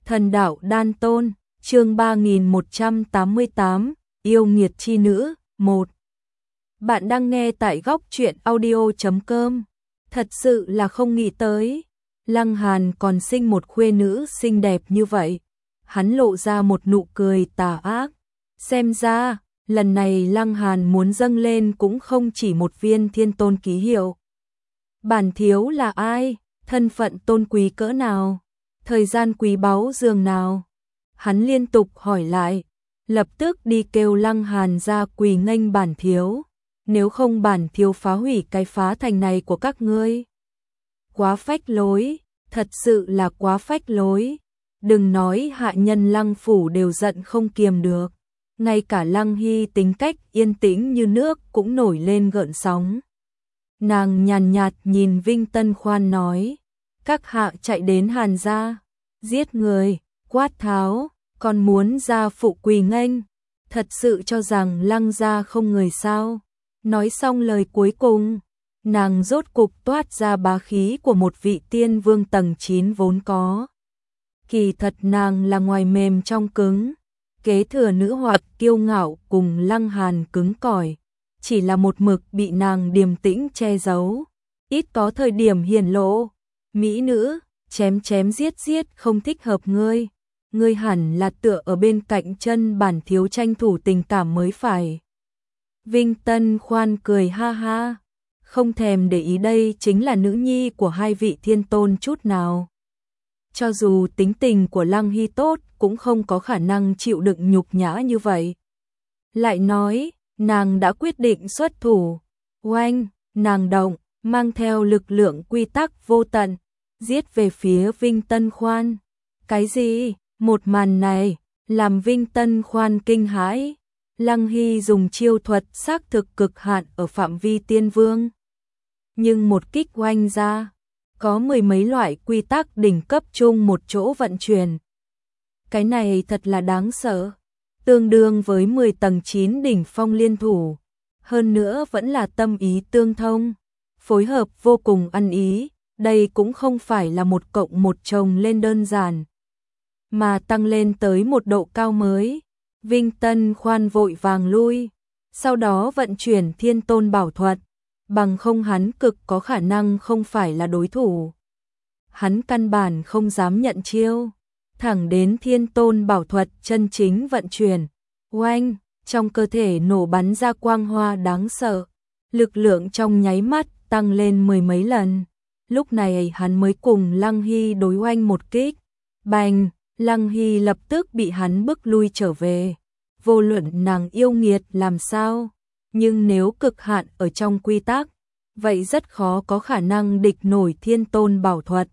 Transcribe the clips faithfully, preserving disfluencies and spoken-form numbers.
Thần đạo đan tôn, chương ba nghìn một trăm tám mươi tám, yêu nghiệt chi nữ, một. Bạn đang nghe tại góc truyện audio chấm com. Thật sự là không nghĩ tới, Lăng Hàn còn sinh một khuê nữ xinh đẹp như vậy. Hắn lộ ra một nụ cười tà ác. Xem ra, lần này Lăng Hàn muốn dâng lên cũng không chỉ một viên thiên tôn ký hiệu. Bản thiếu là ai? Thân phận tôn quý cỡ nào? Thời gian quý báu dường nào? Hắn liên tục hỏi lại, lập tức đi kêu Lăng Hàn ra quỳ nghênh bản thiếu. Nếu không bản thiếu phá hủy cái phá thành này của các ngươi. Quá phách lối, thật sự là quá phách lối. Đừng nói hạ nhân Lăng phủ đều giận không kiềm được. Ngay cả Lăng Hy tính cách yên tĩnh như nước cũng nổi lên gợn sóng. Nàng nhàn nhạt nhìn Vinh Tân Khoan nói, các hạ chạy đến Hàn gia, giết người, quát tháo, còn muốn ra phụ quỳ nghênh, thật sự cho rằng Lăng gia không người sao? Nói xong lời cuối cùng, nàng rốt cục toát ra bá khí của một vị tiên vương tầng chín vốn có. Kỳ thật nàng là ngoài mềm trong cứng, kế thừa nữ hoặc kiêu ngạo cùng Lăng Hàn cứng cỏi, chỉ là một mực bị nàng điềm tĩnh che giấu, ít có thời điểm hiển lộ. Mỹ nữ, chém chém giết giết không thích hợp ngươi, ngươi hẳn là tựa ở bên cạnh chân bản thiếu tranh thủ tình cảm mới phải. Vinh Tân Khoan cười ha ha, không thèm để ý đây chính là nữ nhi của hai vị thiên tôn chút nào. Cho dù tính tình của Lăng Hy tốt cũng không có khả năng chịu đựng nhục nhã như vậy. Lại nói, nàng đã quyết định xuất thủ. Oanh, nàng động, mang theo lực lượng quy tắc vô tận, giết về phía Vinh Tân Khoan. Cái gì? Một màn này, làm Vinh Tân Khoan kinh hãi. Lăng Hy dùng chiêu thuật xác thực cực hạn ở phạm vi tiên vương. Nhưng một kích oanh ra, có mười mấy loại quy tắc đỉnh cấp chung một chỗ vận chuyển. Cái này thật là đáng sợ, tương đương với mười tầng chín đỉnh phong liên thủ. Hơn nữa vẫn là tâm ý tương thông, phối hợp vô cùng ăn ý. Đây cũng không phải là một cộng một chồng lên đơn giản, mà tăng lên tới một độ cao mới. Vinh Tân Khoan vội vàng lui, sau đó vận chuyển thiên tôn bảo thuật, bằng không hắn cực có khả năng không phải là đối thủ. Hắn căn bản không dám nhận chiêu, thẳng đến thiên tôn bảo thuật chân chính vận chuyển. Oanh, trong cơ thể nổ bắn ra quang hoa đáng sợ, lực lượng trong nháy mắt tăng lên mười mấy lần. Lúc này hắn mới cùng Lăng Hy đối oanh một kích. Bành, Lăng Hy lập tức bị hắn bức lui trở về. Vô luận nàng yêu nghiệt làm sao, nhưng nếu cực hạn ở trong quy tắc, vậy rất khó có khả năng địch nổi thiên tôn bảo thuật.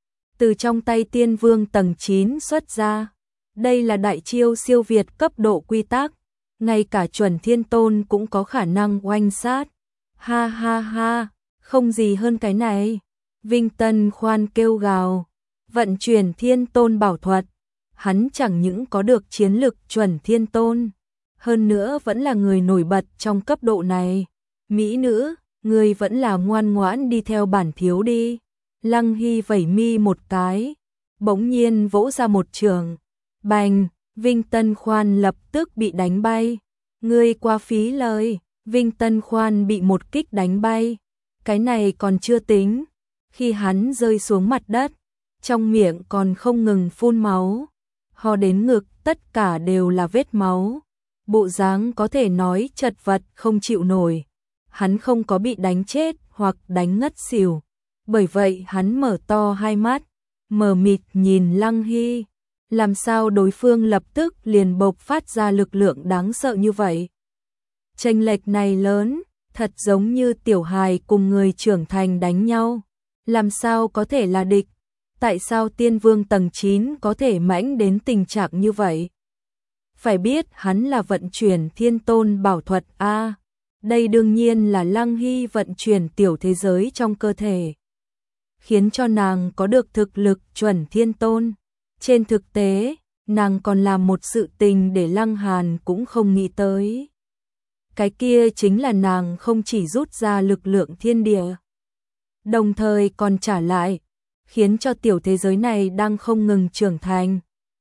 Từ trong tay tiên vương tầng chín xuất ra, đây là đại chiêu siêu việt cấp độ quy tắc, ngay cả chuẩn thiên tôn cũng có khả năng oanh sát. Ha ha ha, không gì hơn cái này. Vinh Tân Khoan kêu gào, vận chuyển thiên tôn bảo thuật. Hắn chẳng những có được chiến lực chuẩn thiên tôn, hơn nữa vẫn là người nổi bật trong cấp độ này. Mỹ nữ, người vẫn là ngoan ngoãn đi theo bản thiếu đi. Lăng Hy vẩy mi một cái, bỗng nhiên vỗ ra một trường. Bành, Vinh Tân Khoan lập tức bị đánh bay. Ngươi quá phí lời, Vinh Tân Khoan bị một kích đánh bay. Cái này còn chưa tính, khi hắn rơi xuống mặt đất, trong miệng còn không ngừng phun máu. Ho đến ngực tất cả đều là vết máu, bộ dáng có thể nói chật vật không chịu nổi. Hắn không có bị đánh chết hoặc đánh ngất xỉu, bởi vậy hắn mở to hai mắt, mờ mịt nhìn Lăng Hy. Làm sao đối phương lập tức liền bộc phát ra lực lượng đáng sợ như vậy? Chênh lệch này lớn, thật giống như tiểu hài cùng người trưởng thành đánh nhau, làm sao có thể là địch? Tại sao tiên vương tầng chín có thể mãnh đến tình trạng như vậy? Phải biết hắn là vận chuyển thiên tôn bảo thuật a. Đây đương nhiên là Lăng Hy vận chuyển tiểu thế giới trong cơ thể, khiến cho nàng có được thực lực chuẩn thiên tôn. Trên thực tế, nàng còn làm một sự tình để Lăng Hàn cũng không nghĩ tới. Cái kia chính là nàng không chỉ rút ra lực lượng thiên địa, đồng thời còn trả lại, khiến cho tiểu thế giới này đang không ngừng trưởng thành,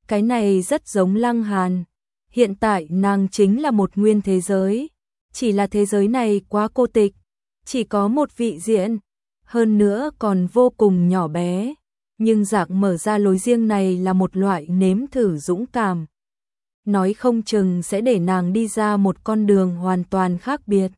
Cái này rất giống Lăng Hàn. Hiện tại nàng chính là một nguyên thế giới, chỉ là thế giới này quá cô tịch, chỉ có một vị diện, hơn nữa còn vô cùng nhỏ bé. Nhưng dạng mở ra lối riêng này là một loại nếm thử dũng cảm. Nói không chừng sẽ để nàng đi ra một con đường hoàn toàn khác biệt.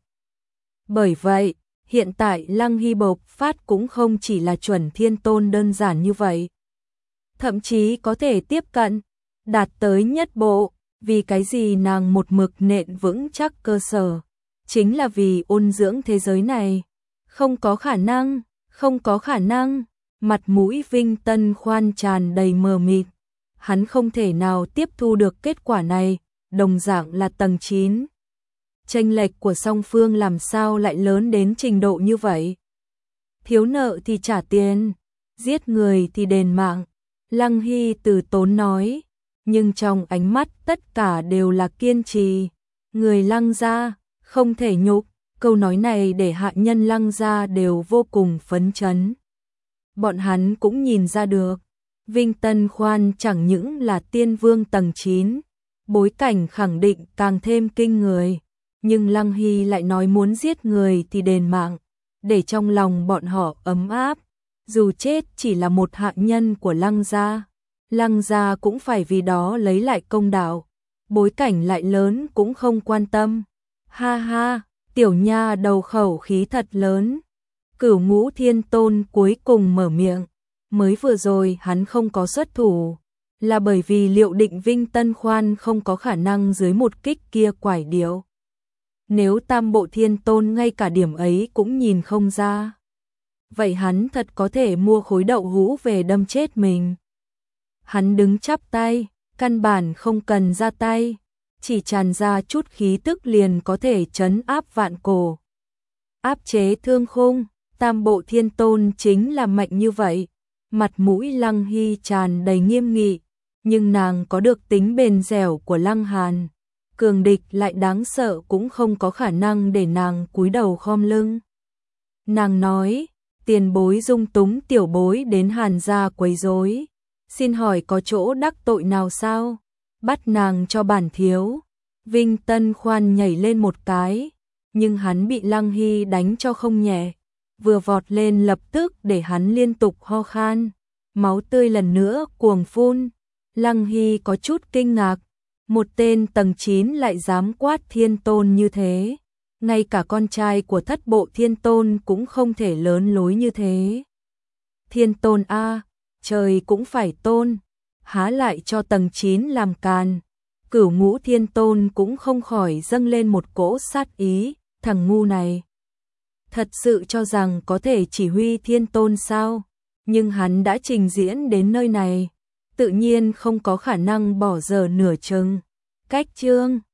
Bởi vậy, hiện tại Lăng Hy bộc phát cũng không chỉ là chuẩn thiên tôn đơn giản như vậy. Thậm chí có thể tiếp cận, đạt tới nhất bộ, vì cái gì nàng một mực nện vững chắc cơ sở. Chính là vì ôn dưỡng thế giới này. Không có khả năng, không có khả năng. Mặt mũi Vinh Tân Khoan tràn đầy mờ mịt. Hắn không thể nào tiếp thu được kết quả này, đồng dạng là tầng chín. Chênh lệch của song phương làm sao lại lớn đến trình độ như vậy? Thiếu nợ thì trả tiền, giết người thì đền mạng. Lăng Hy từ tốn nói, nhưng trong ánh mắt tất cả đều là kiên trì. Người Lăng gia không thể nhục, câu nói này để hạ nhân Lăng gia đều vô cùng phấn chấn. Bọn hắn cũng nhìn ra được, Vinh Tân Khoan chẳng những là tiên vương tầng chín, bối cảnh khẳng định càng thêm kinh người, nhưng Lăng Hy lại nói muốn giết người thì đền mạng, để trong lòng bọn họ ấm áp, dù chết chỉ là một hạ nhân của Lăng gia, Lăng gia cũng phải vì đó lấy lại công đạo, bối cảnh lại lớn cũng không quan tâm. Ha ha, tiểu nha đầu khẩu khí thật lớn. Cửu Ngũ Thiên Tôn cuối cùng mở miệng, mới vừa rồi hắn không có xuất thủ, là bởi vì liệu định Vinh Tân Khoan không có khả năng dưới một kích kia quải điệu. Nếu Tam Bộ Thiên Tôn ngay cả điểm ấy cũng nhìn không ra, vậy hắn thật có thể mua khối đậu hũ về đâm chết mình. Hắn đứng chắp tay, căn bản không cần ra tay, chỉ tràn ra chút khí tức liền có thể trấn áp vạn cổ. Áp chế thương khung, Tam Bộ Thiên Tôn chính là mạnh như vậy. Mặt mũi Lăng Hy tràn đầy nghiêm nghị, nhưng nàng có được tính bền dẻo của Lăng Hàn. Cường địch lại đáng sợ cũng không có khả năng để nàng cúi đầu khom lưng. Nàng nói, tiền bối dung túng tiểu bối đến Hàn gia quấy rối, xin hỏi có chỗ đắc tội nào sao? Bắt nàng cho bản thiếu. Vinh Tân Khoan nhảy lên một cái, nhưng hắn bị Lăng Hy đánh cho không nhẹ, vừa vọt lên lập tức để hắn liên tục ho khan, máu tươi lần nữa cuồng phun. Lăng Hy có chút kinh ngạc, một tên tầng chín lại dám quát thiên tôn như thế, ngay cả con trai của thất bộ thiên tôn cũng không thể lớn lối như thế. Thiên tôn a, trời cũng phải tôn, há lại cho tầng chín làm càn. Cửu Ngũ Thiên Tôn cũng không khỏi dâng lên một cỗ sát ý, thằng ngu này thật sự cho rằng có thể chỉ huy thiên tôn sao? Nhưng hắn đã trình diễn đến nơi này, tự nhiên không có khả năng bỏ dở nửa chừng. Cách chương